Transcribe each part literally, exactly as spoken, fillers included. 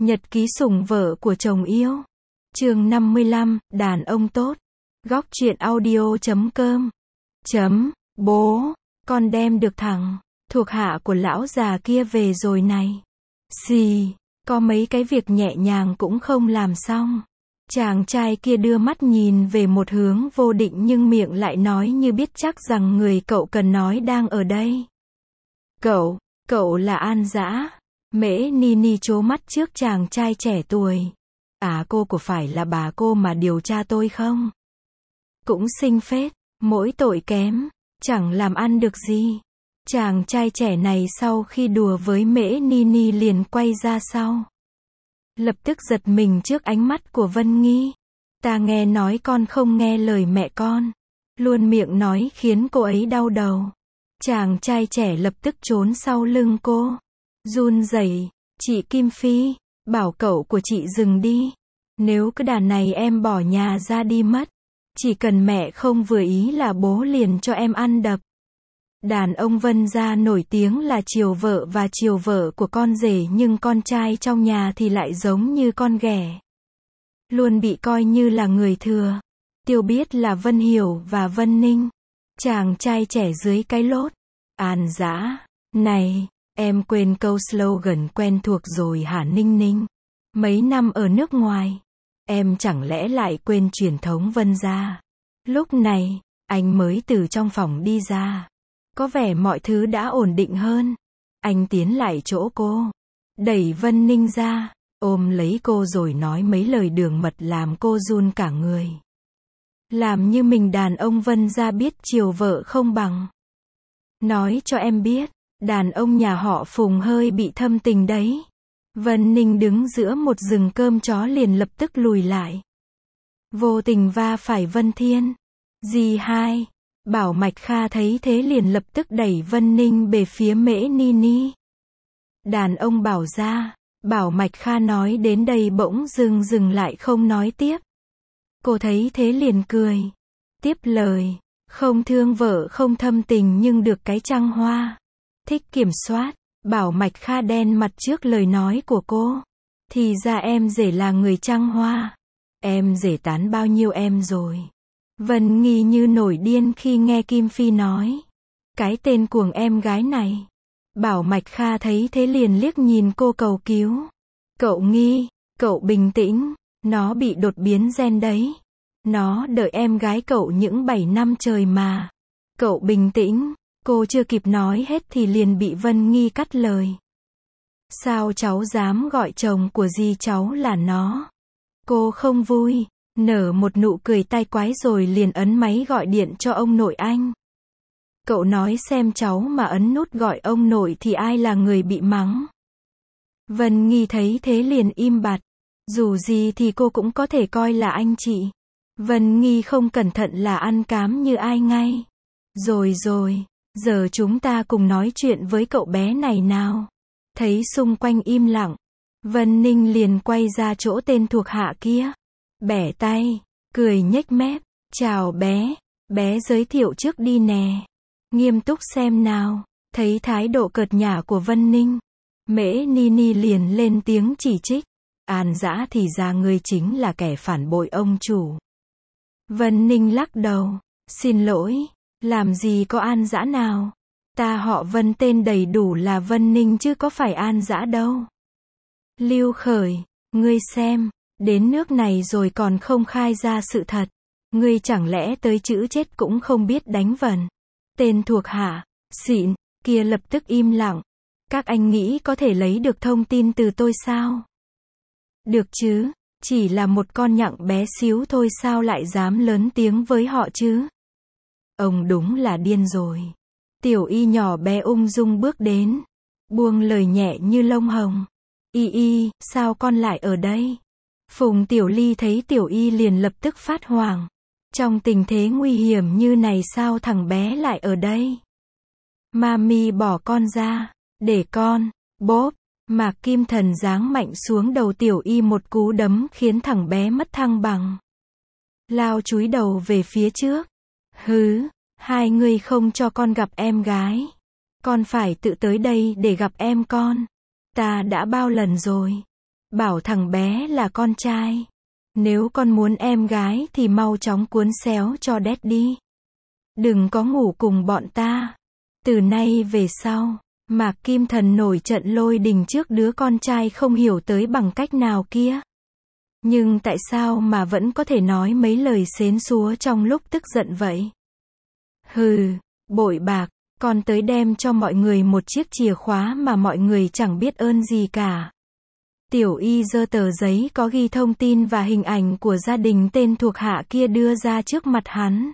Nhật ký sủng vợ của chồng yêu. Chương năm mươi lăm, đàn ông tốt. Góc truyện audio chấm com. Chấm, bố, con đem được thằng thuộc hạ của lão già kia về rồi này. Xì, có mấy cái việc nhẹ nhàng cũng không làm xong. Chàng trai kia đưa mắt nhìn về một hướng vô định nhưng miệng lại nói như biết chắc rằng người cậu cần nói đang ở đây. Cậu, cậu là An Dã. Mễ Nini trố mắt trước chàng trai trẻ tuổi. À, cô có phải là bà cô mà điều tra tôi không? Cũng xinh phết, mỗi tội kém, chẳng làm ăn được gì. Chàng trai trẻ này sau khi đùa với Mễ Nini liền quay ra sau. Lập tức giật mình trước ánh mắt của Vân Nghi. Ta nghe nói con không nghe lời mẹ con. Luôn miệng nói khiến cô ấy đau đầu. Chàng trai trẻ lập tức trốn sau lưng cô. Run rẩy, chị Kim Phi, bảo cậu của chị dừng đi. Nếu cứ đàn này em bỏ nhà ra đi mất. Chỉ cần mẹ không vừa ý là bố liền cho em ăn đập. Đàn ông Vân gia nổi tiếng là chiều vợ và chiều vợ của con rể, nhưng con trai trong nhà thì lại giống như con ghẻ. Luôn bị coi như là người thừa. Tiêu biết là Vân Hiểu và Vân Ninh. Chàng trai trẻ dưới cái lốt. An Dã, này, em quên câu slogan quen thuộc rồi hả Ninh Ninh? Mấy năm ở nước ngoài, em chẳng lẽ lại quên truyền thống Vân gia? Lúc này, anh mới từ trong phòng đi ra. Có vẻ mọi thứ đã ổn định hơn. Anh tiến lại chỗ cô, đẩy Vân Ninh ra, ôm lấy cô rồi nói mấy lời đường mật làm cô run cả người. Làm như mình đàn ông Vân gia biết chiều vợ không bằng. Nói cho em biết, đàn ông nhà họ Phùng hơi bị thâm tình đấy. Vân Ninh đứng giữa một rừng cơm chó liền lập tức lùi lại. Vô tình va phải Vân Thiên. Dì hai. Bảo Mạch Kha thấy thế liền lập tức đẩy Vân Ninh về phía Mễ Nini. Đàn ông bảo ra. Bảo Mạch Kha nói đến đây bỗng dừng dừng lại không nói tiếp. Cô thấy thế liền cười. Tiếp lời. Không thương vợ không thâm tình nhưng được cái trăng hoa. Thích kiểm soát. Bảo Mạch Kha đen mặt trước lời nói của cô. Thì ra em rể là người trăng hoa. Em rể tán bao nhiêu em rồi? Vân Nghi như nổi điên khi nghe Kim Phi nói. Cái tên cuồng em gái này. Bảo Mạch Kha thấy thế liền liếc nhìn cô cầu cứu. Cậu Nghi, cậu bình tĩnh. Nó bị đột biến gen đấy. Nó đợi em gái cậu những bảy năm trời mà. Cậu bình tĩnh. Cô chưa kịp nói hết thì liền bị Vân Nghi cắt lời. Sao cháu dám gọi chồng của dì cháu là nó? Cô không vui, nở một nụ cười tai quái rồi liền ấn máy gọi điện cho ông nội anh. Cậu nói xem cháu mà ấn nút gọi ông nội thì ai là người bị mắng? Vân Nghi thấy thế liền im bặt. Dù gì thì cô cũng có thể coi là anh chị. Vân Nghi không cẩn thận là ăn cám như ai ngay. Rồi rồi. Giờ chúng ta cùng nói chuyện với cậu bé này nào. Thấy xung quanh im lặng, Vân Ninh liền quay ra chỗ tên thuộc hạ kia. Bẻ tay, cười nhếch mép. Chào bé, bé giới thiệu trước đi nè. Nghiêm túc xem nào. Thấy thái độ cợt nhả của Vân Ninh, Mễ Nini liền lên tiếng chỉ trích. An Dã thì ra ngươi chính là kẻ phản bội ông chủ. Vân Ninh lắc đầu. Xin lỗi. Làm gì có An Dã nào? Ta họ Vân, tên đầy đủ là Vân Ninh chứ có phải An Dã đâu. Lưu Khởi, ngươi xem, đến nước này rồi còn không khai ra sự thật. Ngươi chẳng lẽ tới chữ chết cũng không biết đánh vần. Tên thuộc hạ, xịn, kia lập tức im lặng. Các anh nghĩ có thể lấy được thông tin từ tôi sao? Được chứ, chỉ là một con nhặng bé xíu thôi sao lại dám lớn tiếng với họ chứ? Ông đúng là điên rồi. Tiểu Y nhỏ bé ung dung bước đến. Buông lời nhẹ như lông hồng. Y Y, sao con lại ở đây? Phùng Tiểu Ly thấy Tiểu Y liền lập tức phát hoảng. Trong tình thế nguy hiểm như này sao thằng bé lại ở đây? Mami bỏ con ra. Để con. Bốp. Mạc Kim Thần giáng mạnh xuống đầu Tiểu Y một cú đấm khiến thằng bé mất thăng bằng. Lao chúi đầu về phía trước. Hứ, hai người không cho con gặp em gái. Con phải tự tới đây để gặp em con. Ta đã bao lần rồi. bảo thằng bé là con trai. Nếu con muốn em gái thì mau chóng cuốn xéo cho đét đi. Đừng có ngủ cùng bọn ta. Từ nay về sau, Mạc Kim Thần nổi trận lôi đình trước đứa con trai không hiểu tới bằng cách nào kia. Nhưng tại sao mà vẫn có thể nói mấy lời xến xúa trong lúc tức giận vậy? Hừ, bội bạc, con tới đem cho mọi người một chiếc chìa khóa mà mọi người chẳng biết ơn gì cả. Tiểu Y giơ tờ giấy có ghi thông tin và hình ảnh của gia đình tên thuộc hạ kia đưa ra trước mặt hắn.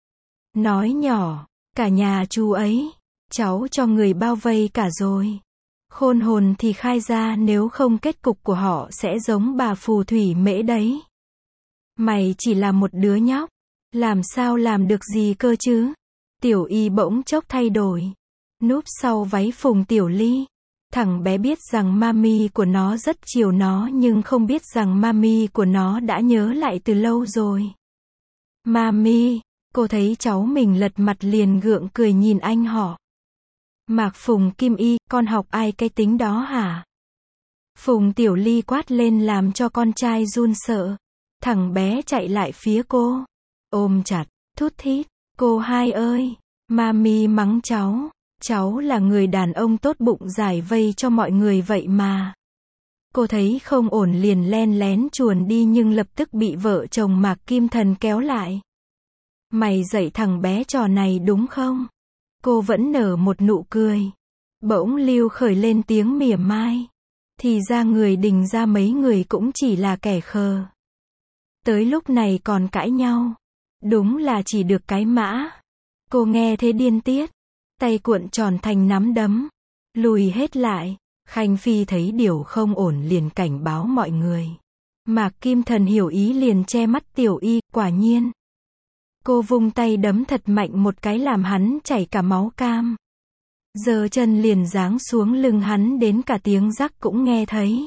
Nói nhỏ, cả nhà chú ấy, cháu cho người bao vây cả rồi. Khôn hồn thì khai ra, nếu không kết cục của họ sẽ giống bà phù thủy mễ đấy. Mày chỉ là một đứa nhóc, làm sao làm được gì cơ chứ? Tiểu Y bỗng chốc thay đổi, núp sau váy Phùng Tiểu Ly. Thằng bé biết rằng mami của nó rất chiều nó nhưng không biết rằng mami của nó đã nhớ lại từ lâu rồi. Mami, cô thấy cháu mình lật mặt liền gượng cười nhìn anh họ. Mạc Phùng Kim Y, con học ai cái tính đó hả? Phùng Tiểu Ly quát lên làm cho con trai run sợ. Thằng bé chạy lại phía cô, ôm chặt, thút thít, cô hai ơi, mami mắng cháu, cháu là người đàn ông tốt bụng giải vây cho mọi người vậy mà. Cô thấy không ổn liền len lén chuồn đi nhưng lập tức bị vợ chồng Mạc Kim Thần kéo lại. Mày dạy thằng bé trò này đúng không? Cô vẫn nở một nụ cười. Bỗng lưu khởi lên tiếng mỉa mai. Thì ra người Đình ra mấy người cũng chỉ là kẻ khờ. Tới lúc này còn cãi nhau. Đúng là chỉ được cái mã. Cô nghe thế điên tiết. Tay cuộn tròn thành nắm đấm. Lùi hết lại. Khanh Phi thấy điều không ổn liền cảnh báo mọi người. Mạc Kim Thần hiểu ý liền che mắt Tiểu Y, quả nhiên. Cô vung tay đấm thật mạnh một cái làm hắn chảy cả máu cam. Giơ chân liền giáng xuống lưng hắn đến cả tiếng rắc cũng nghe thấy.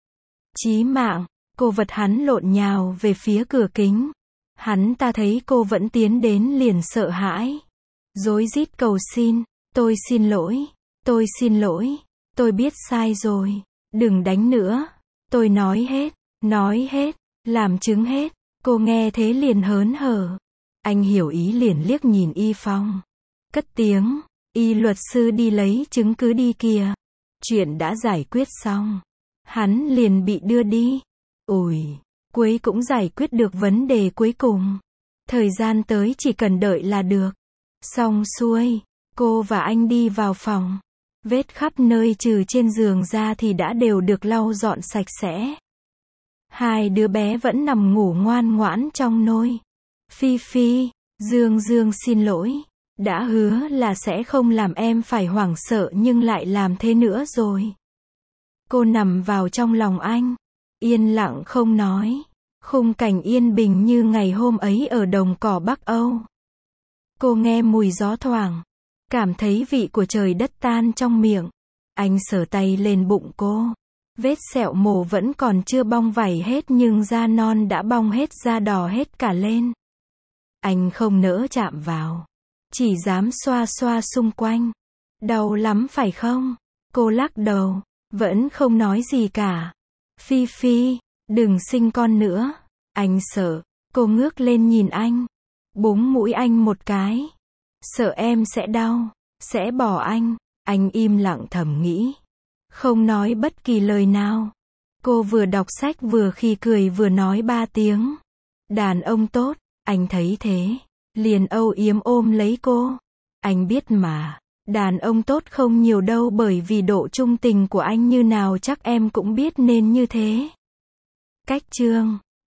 Chí mạng, cô vật hắn lộn nhào về phía cửa kính. Hắn ta thấy cô vẫn tiến đến liền sợ hãi. Rối rít cầu xin, tôi xin lỗi, tôi xin lỗi, tôi biết sai rồi, đừng đánh nữa, tôi nói hết, nói hết, làm chứng hết. Cô nghe thế liền hớn hở. Anh hiểu ý liền liếc nhìn Y Phong. Cất tiếng, Y luật sư đi lấy chứng cứ đi kìa. Chuyện đã giải quyết xong. Hắn liền bị đưa đi. Ủi, cuối cũng giải quyết được vấn đề cuối cùng. Thời gian tới chỉ cần đợi là được. Xong xuôi, cô và anh đi vào phòng. Vết khắp nơi trừ trên giường ra thì đã đều được lau dọn sạch sẽ. Hai đứa bé vẫn nằm ngủ ngoan ngoãn trong nôi. Phi Phi, Dương Dương xin lỗi. Đã hứa là sẽ không làm em phải hoảng sợ nhưng lại làm thế nữa rồi. Cô nằm vào trong lòng anh. Yên lặng không nói. Khung cảnh yên bình như ngày hôm ấy ở đồng cỏ Bắc Âu. Cô nghe mùi gió thoảng. Cảm thấy vị của trời đất tan trong miệng. Anh sờ tay lên bụng cô. Vết sẹo mổ vẫn còn chưa bong vảy hết nhưng da non đã bong hết, da đỏ hết cả lên. Anh không nỡ chạm vào. Chỉ dám xoa xoa xung quanh. Đau lắm phải không? Cô lắc đầu. Vẫn không nói gì cả. Phi Phi, đừng sinh con nữa. Anh sợ. Cô ngước lên nhìn anh. Búng mũi anh một cái. Sợ em sẽ đau. Sẽ bỏ anh. Anh im lặng thầm nghĩ. Không nói bất kỳ lời nào. Cô vừa đọc sách vừa khi cười vừa nói ba tiếng. Đàn ông tốt. Anh thấy thế. Liền âu yếm ôm lấy cô. Anh biết mà. Đàn ông tốt không nhiều đâu bởi vì độ trung tình của anh như nào chắc em cũng biết nên như thế. Cách chương